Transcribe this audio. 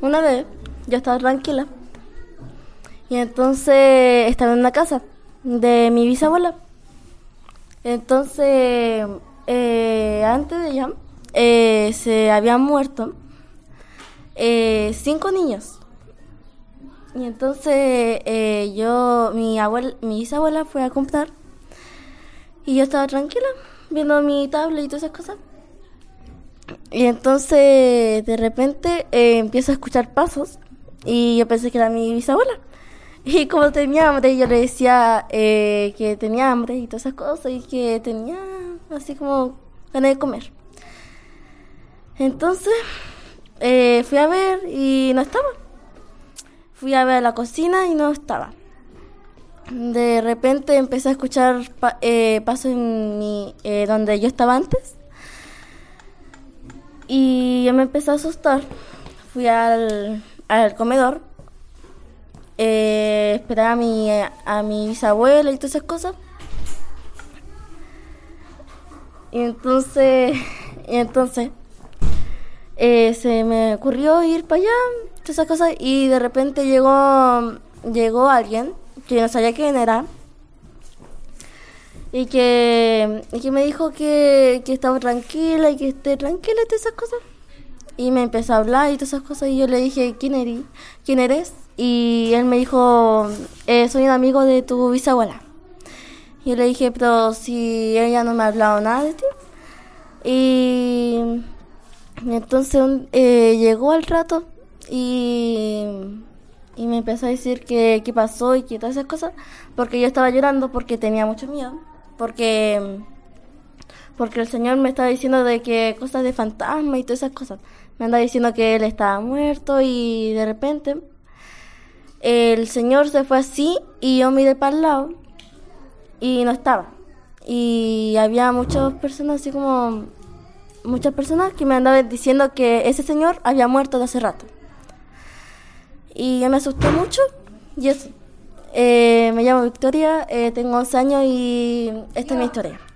Una vez yo estaba tranquila y entonces estaba en una casa de mi bisabuela. Entonces, antes de ella, se habían muerto 5 niños. Y entonces mi bisabuela fue a comprar y yo estaba tranquila viendo mi tablet y todas esas cosas. Y entonces de repente empiezo a escuchar pasos y yo pensé que era mi bisabuela. Y como tenía hambre, yo le decía que tenía hambre y todas esas cosas y que tenía así como ganas de comer. Entonces fui a ver y no estaba. Fui a ver a la cocina y no estaba. De repente empecé a escuchar pasos en donde yo estaba antes. Y yo me empecé a asustar. Fui al comedor. Esperaba a mi bisabuela y todas esas cosas. Y entonces se me ocurrió ir para allá, todas esas cosas, y de repente llegó alguien que no sabía quién era y que me dijo que estaba tranquila y que esté tranquila y todas esas cosas. Y me empezó a hablar y todas esas cosas y yo le dije, ¿quién eres? Y él me dijo, soy un amigo de tu bisabuela. Y yo le dije, pero si ella no me ha hablado nada de ti. Y entonces llegó al rato y me empezó a decir qué pasó y que todas esas cosas, porque yo estaba llorando porque tenía mucho miedo, porque el señor me estaba diciendo de que cosas de fantasma y todas esas cosas. Me andaba diciendo que él estaba muerto y de repente el señor se fue así y yo miré para el lado y no estaba. Y había muchas personas así como... Muchas personas que me andaban diciendo que ese señor había muerto de hace rato. Y yo me asusté mucho y eso. Me llamo Victoria, tengo 11 años y esta es mi historia.